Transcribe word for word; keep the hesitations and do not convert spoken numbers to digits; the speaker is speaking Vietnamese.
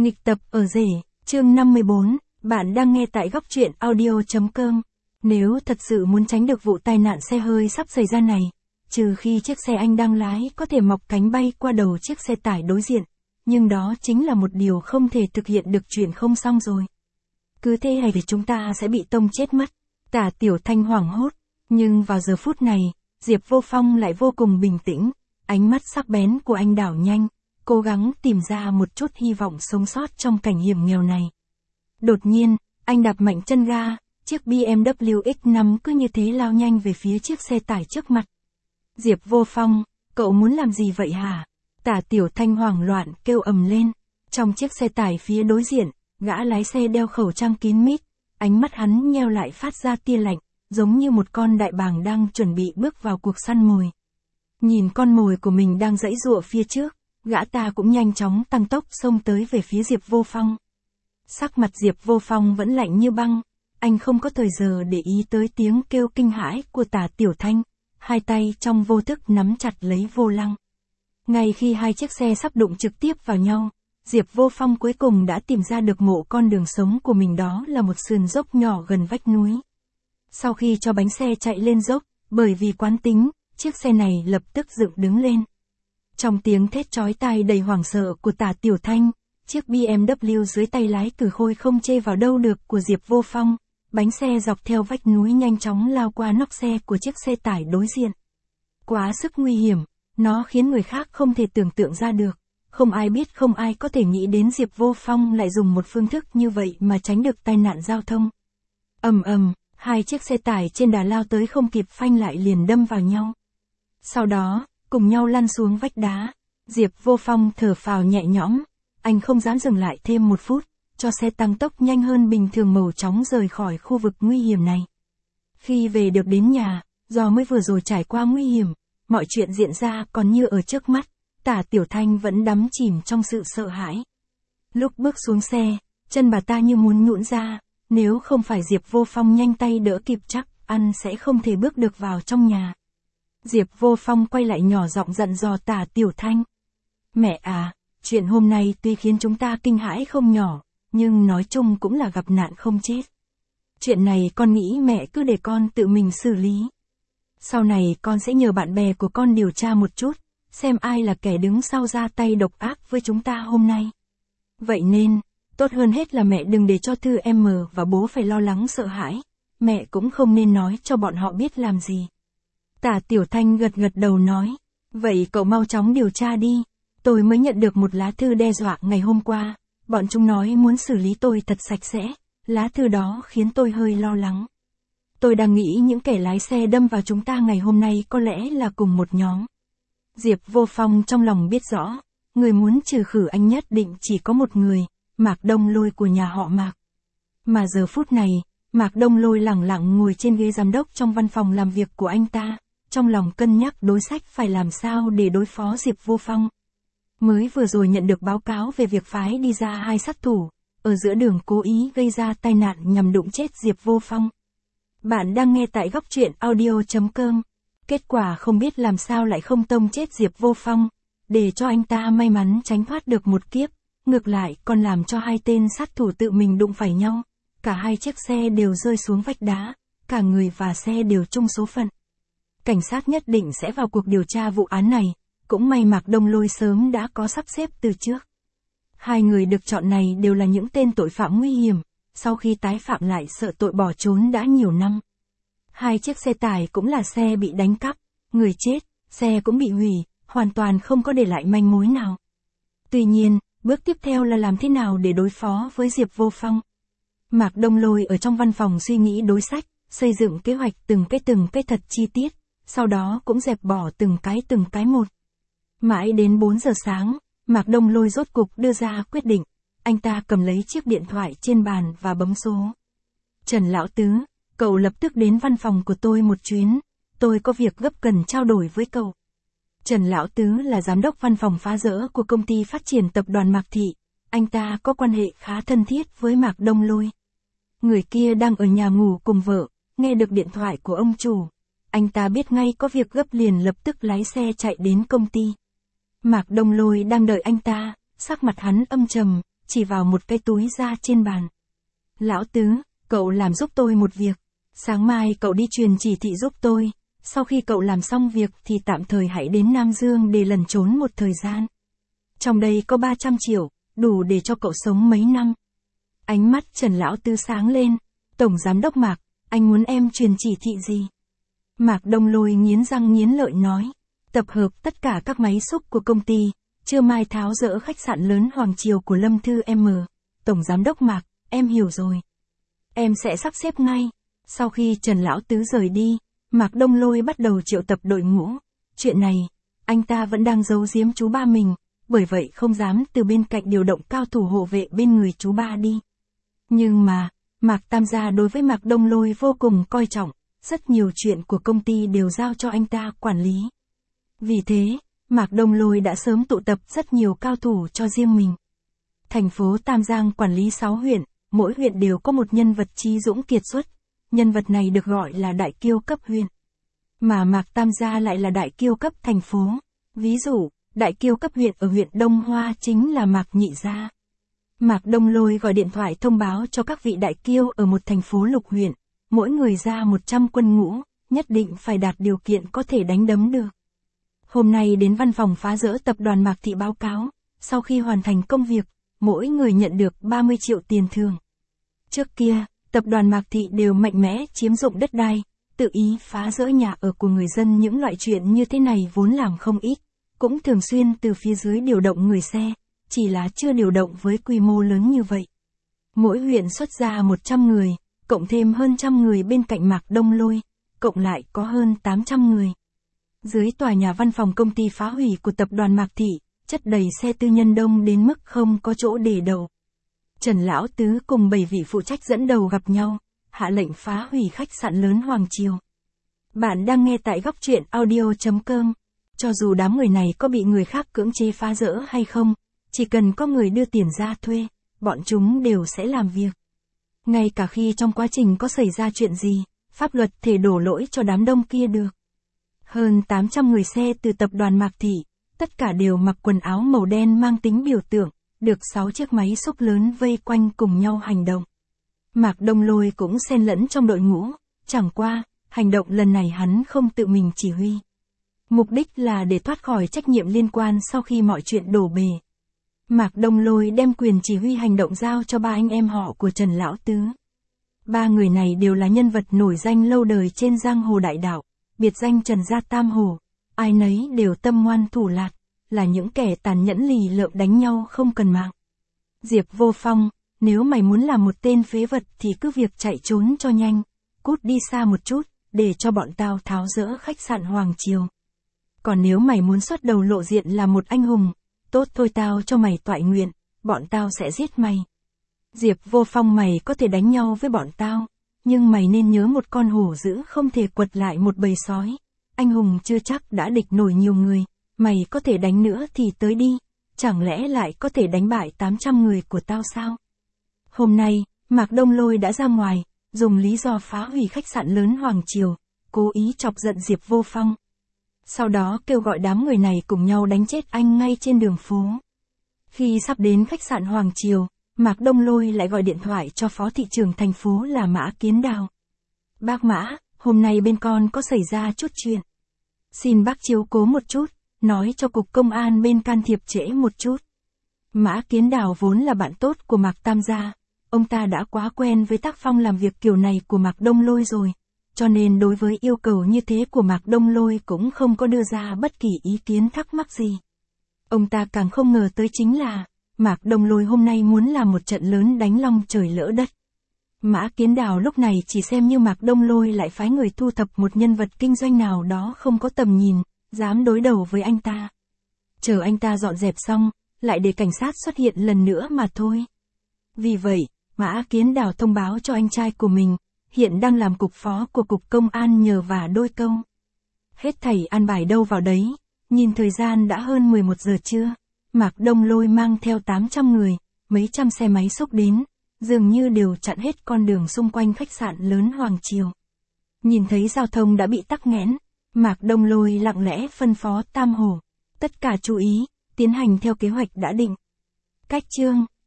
Nghịch tập ở rể, chương năm mươi bốn, bạn đang nghe tại góc truyện audio chấm com. Nếu thật sự muốn tránh được vụ tai nạn xe hơi sắp xảy ra này, trừ khi chiếc xe anh đang lái có thể mọc cánh bay qua đầu chiếc xe tải đối diện, nhưng đó chính là một điều không thể thực hiện được, chuyện không xong rồi. Cứ thế hay thì chúng ta sẽ bị tông chết mất. Tả Tiểu Thanh hoảng hốt, nhưng vào giờ phút này, Diệp Vô Phong lại vô cùng bình tĩnh, ánh mắt sắc bén của anh đảo nhanh, cố gắng tìm ra một chút hy vọng sống sót trong cảnh hiểm nghèo này. Đột nhiên, anh đạp mạnh chân ga, chiếc bê em vê X năm cứ như thế lao nhanh về phía chiếc xe tải trước mặt. Diệp Vô Phong, cậu muốn làm gì vậy hả? Tả Tiểu Thanh hoảng loạn kêu ầm lên. Trong chiếc xe tải phía đối diện, gã lái xe đeo khẩu trang kín mít, ánh mắt hắn nheo lại phát ra tia lạnh, giống như một con đại bàng đang chuẩn bị bước vào cuộc săn mồi. Nhìn con mồi của mình đang giãy giụa phía trước, gã ta cũng nhanh chóng tăng tốc xông tới về phía Diệp Vô Phong. Sắc mặt Diệp Vô Phong vẫn lạnh như băng, anh không có thời giờ để ý tới tiếng kêu kinh hãi của Tả Tiểu Thanh, hai tay trong vô thức nắm chặt lấy vô lăng. Ngay khi hai chiếc xe sắp đụng trực tiếp vào nhau, Diệp Vô Phong cuối cùng đã tìm ra được mộ con đường sống của mình, đó là một sườn dốc nhỏ gần vách núi. Sau khi cho bánh xe chạy lên dốc, bởi vì quán tính, chiếc xe này lập tức dựng đứng lên. Trong tiếng thét chói tai đầy hoảng sợ của Tả Tiểu Thanh, chiếc bê em vê dưới tay lái cừ khôi không chê vào đâu được của Diệp Vô Phong, bánh xe dọc theo vách núi nhanh chóng lao qua nóc xe của chiếc xe tải đối diện. Quá sức nguy hiểm, nó khiến người khác không thể tưởng tượng ra được, không ai biết, không ai có thể nghĩ đến Diệp Vô Phong lại dùng một phương thức như vậy mà tránh được tai nạn giao thông. Ầm ầm, hai chiếc xe tải trên đà lao tới không kịp phanh lại liền đâm vào nhau. Sau đó, cùng nhau lăn xuống vách đá. Diệp Vô Phong thở phào nhẹ nhõm, anh không dám dừng lại thêm một phút, cho xe tăng tốc nhanh hơn bình thường màu chóng rời khỏi khu vực nguy hiểm này. Khi về được đến nhà, do mới vừa rồi trải qua nguy hiểm, mọi chuyện diễn ra còn như ở trước mắt, Tả Tiểu Thanh vẫn đắm chìm trong sự sợ hãi. Lúc bước xuống xe, chân bà ta như muốn nhũn ra, nếu không phải Diệp Vô Phong nhanh tay đỡ kịp chắc ăn sẽ không thể bước được vào trong nhà. Diệp Vô Phong quay lại nhỏ giọng dặn dò Tả Tiểu Thanh. Mẹ à, chuyện hôm nay tuy khiến chúng ta kinh hãi không nhỏ, nhưng nói chung cũng là gặp nạn không chết. Chuyện này con nghĩ mẹ cứ để con tự mình xử lý. Sau này con sẽ nhờ bạn bè của con điều tra một chút, xem ai là kẻ đứng sau ra tay độc ác với chúng ta hôm nay. Vậy nên, tốt hơn hết là mẹ đừng để cho Thư em và bố phải lo lắng sợ hãi, mẹ cũng không nên nói cho bọn họ biết làm gì. Tả Tiểu Thanh gật gật đầu nói, vậy cậu mau chóng điều tra đi, tôi mới nhận được một lá thư đe dọa ngày hôm qua, bọn chúng nói muốn xử lý tôi thật sạch sẽ, lá thư đó khiến tôi hơi lo lắng. Tôi đang nghĩ những kẻ lái xe đâm vào chúng ta ngày hôm nay có lẽ là cùng một nhóm. Diệp Vô Phong trong lòng biết rõ, người muốn trừ khử anh nhất định chỉ có một người, Mạc Đông Lôi của nhà họ Mạc. Mà giờ phút này, Mạc Đông Lôi lẳng lặng ngồi trên ghế giám đốc trong văn phòng làm việc của anh ta, trong lòng cân nhắc đối sách phải làm sao để đối phó Diệp Vô Phong. Mới vừa rồi nhận được báo cáo về việc phái đi ra hai sát thủ, ở giữa đường cố ý gây ra tai nạn nhằm đụng chết Diệp Vô Phong. Bạn đang nghe tại góc truyện audio chấm com. Kết quả không biết làm sao lại không tông chết Diệp Vô Phong, để cho anh ta may mắn tránh thoát được một kiếp, ngược lại còn làm cho hai tên sát thủ tự mình đụng phải nhau, cả hai chiếc xe đều rơi xuống vách đá, cả người và xe đều chung số phận. Cảnh sát nhất định sẽ vào cuộc điều tra vụ án này, cũng may Mạc Đông Lôi sớm đã có sắp xếp từ trước. Hai người được chọn này đều là những tên tội phạm nguy hiểm, sau khi tái phạm lại sợ tội bỏ trốn đã nhiều năm. Hai chiếc xe tải cũng là xe bị đánh cắp, người chết, xe cũng bị hủy, hoàn toàn không có để lại manh mối nào. Tuy nhiên, bước tiếp theo là làm thế nào để đối phó với Diệp Vô Phong. Mạc Đông Lôi ở trong văn phòng suy nghĩ đối sách, xây dựng kế hoạch từng cái từng cái thật chi tiết, sau đó cũng dẹp bỏ từng cái từng cái một. Mãi đến bốn giờ sáng, Mạc Đông Lôi rốt cục đưa ra quyết định, anh ta cầm lấy chiếc điện thoại trên bàn và bấm số. Trần Lão Tứ, cậu lập tức đến văn phòng của tôi một chuyến, tôi có việc gấp cần trao đổi với cậu. Trần Lão Tứ là giám đốc văn phòng phá rỡ của công ty phát triển tập đoàn Mạc Thị, anh ta có quan hệ khá thân thiết với Mạc Đông Lôi. Người kia đang ở nhà ngủ cùng vợ, nghe được điện thoại của ông chủ, anh ta biết ngay có việc gấp liền lập tức lái xe chạy đến công ty. Mạc Đông Lôi đang đợi anh ta, sắc mặt hắn âm trầm, chỉ vào một cái túi da trên bàn. Lão Tứ, cậu làm giúp tôi một việc. Sáng mai cậu đi truyền chỉ thị giúp tôi. Sau khi cậu làm xong việc thì tạm thời hãy đến Nam Dương để lẩn trốn một thời gian. Trong đây có ba trăm triệu, đủ để cho cậu sống mấy năm. Ánh mắt Trần Lão Tứ sáng lên. Tổng Giám đốc Mạc, anh muốn em truyền chỉ thị gì? Mạc Đông Lôi nghiến răng nghiến lợi nói. Tập hợp tất cả các máy xúc của công ty, trưa mai tháo dỡ khách sạn lớn Hoàng Triều của Lâm Thư M. Tổng Giám đốc Mạc, em hiểu rồi. Em sẽ sắp xếp ngay. Sau khi Trần Lão Tứ rời đi, Mạc Đông Lôi bắt đầu triệu tập đội ngũ. Chuyện này, anh ta vẫn đang giấu giếm chú ba mình, bởi vậy không dám từ bên cạnh điều động cao thủ hộ vệ bên người chú ba đi. Nhưng mà, Mạc Tam gia đối với Mạc Đông Lôi vô cùng coi trọng, rất nhiều chuyện của công ty đều giao cho anh ta quản lý. Vì thế, Mạc Đông Lôi đã sớm tụ tập rất nhiều cao thủ cho riêng mình. Thành phố Tam Giang quản lý sáu huyện, mỗi huyện đều có một nhân vật trí dũng kiệt xuất. Nhân vật này được gọi là đại kiêu cấp huyện. Mà Mạc Tam gia lại là đại kiêu cấp thành phố. Ví dụ, đại kiêu cấp huyện ở huyện Đông Hoa chính là Mạc Nhị gia. Mạc Đông Lôi gọi điện thoại thông báo cho các vị đại kiêu ở một thành phố lục huyện, mỗi người ra một trăm quân ngũ, nhất định phải đạt điều kiện có thể đánh đấm được. Hôm nay đến văn phòng phá rỡ tập đoàn Mạc Thị báo cáo, sau khi hoàn thành công việc, mỗi người nhận được ba mươi triệu tiền thưởng. Trước kia, tập đoàn Mạc Thị đều mạnh mẽ chiếm dụng đất đai, tự ý phá rỡ nhà ở của người dân, những loại chuyện như thế này vốn làm không ít, cũng thường xuyên từ phía dưới điều động người xe, chỉ là chưa điều động với quy mô lớn như vậy. Mỗi huyện xuất ra một trăm người, cộng thêm hơn trăm người bên cạnh Mạc Đông Lôi, cộng lại có hơn tám trăm người. Dưới tòa nhà văn phòng công ty phá hủy của tập đoàn Mạc Thị, chất đầy xe tư nhân đông đến mức không có chỗ để đậu. Trần Lão Tứ cùng bảy vị phụ trách dẫn đầu gặp nhau, hạ lệnh phá hủy khách sạn lớn Hoàng Triều. Bạn đang nghe tại góc truyện audio chấm com. Cho dù đám người này có bị người khác cưỡng chế phá rỡ hay không, chỉ cần có người đưa tiền ra thuê, bọn chúng đều sẽ làm việc. Ngay cả khi trong quá trình có xảy ra chuyện gì, pháp luật thể đổ lỗi cho đám đông kia được. Hơn tám trăm người xe từ tập đoàn Mạc Thị, tất cả đều mặc quần áo màu đen mang tính biểu tượng, được sáu chiếc máy xúc lớn vây quanh cùng nhau hành động. Mạc Đông Lôi cũng xen lẫn trong đội ngũ, chẳng qua, hành động lần này hắn không tự mình chỉ huy. Mục đích là để thoát khỏi trách nhiệm liên quan sau khi mọi chuyện đổ bể. Mạc Đông Lôi đem quyền chỉ huy hành động giao cho ba anh em họ của Trần Lão Tứ. Ba người này đều là nhân vật nổi danh lâu đời trên giang hồ đại đạo, biệt danh Trần Gia Tam Hồ, ai nấy đều tâm ngoan thủ lạt, là những kẻ tàn nhẫn lì lợm đánh nhau không cần mạng. Diệp Vô Phong, nếu mày muốn làm một tên phế vật thì cứ việc chạy trốn cho nhanh, cút đi xa một chút, để cho bọn tao tháo dỡ khách sạn Hoàng Triều. Còn nếu mày muốn xuất đầu lộ diện là một anh hùng, tốt thôi, tao cho mày toại nguyện, bọn tao sẽ giết mày. Diệp Vô Phong, mày có thể đánh nhau với bọn tao, nhưng mày nên nhớ một con hổ dữ không thể quật lại một bầy sói. Anh hùng chưa chắc đã địch nổi nhiều người, mày có thể đánh nữa thì tới đi, chẳng lẽ lại có thể đánh bại tám trăm người của tao sao? Hôm nay, Mạc Đông Lôi đã ra ngoài, dùng lý do phá hủy khách sạn lớn Hoàng Triều, cố ý chọc giận Diệp Vô Phong. Sau đó kêu gọi đám người này cùng nhau đánh chết anh ngay trên đường phố. Khi sắp đến khách sạn Hoàng Triều, Mạc Đông Lôi lại gọi điện thoại cho phó thị trưởng thành phố là Mã Kiến Đào. Bác Mã, hôm nay bên con có xảy ra chút chuyện. Xin bác chiếu cố một chút, nói cho cục công an bên can thiệp trễ một chút. Mã Kiến Đào vốn là bạn tốt của Mạc Tam gia, ông ta đã quá quen với tác phong làm việc kiểu này của Mạc Đông Lôi rồi, cho nên đối với yêu cầu như thế của Mạc Đông Lôi cũng không có đưa ra bất kỳ ý kiến thắc mắc gì. Ông ta càng không ngờ tới chính là, Mạc Đông Lôi hôm nay muốn làm một trận lớn đánh long trời lỡ đất. Mã Kiến Đào lúc này chỉ xem như Mạc Đông Lôi lại phái người thu thập một nhân vật kinh doanh nào đó không có tầm nhìn, dám đối đầu với anh ta. Chờ anh ta dọn dẹp xong, lại để cảnh sát xuất hiện lần nữa mà thôi. Vì vậy, Mã Kiến Đào thông báo cho anh trai của mình, hiện đang làm cục phó của cục công an nhờ vả đôi câu. Hết thảy an bài đâu vào đấy, nhìn thời gian đã hơn mười một giờ trưa, Mạc Đông Lôi mang theo tám trăm người, mấy trăm xe máy xúc đến, dường như đều chặn hết con đường xung quanh khách sạn lớn Hoàng Triều. Nhìn thấy giao thông đã bị tắc nghẽn, Mạc Đông Lôi lặng lẽ phân phó Tam Hồ, tất cả chú ý, tiến hành theo kế hoạch đã định. Cách chương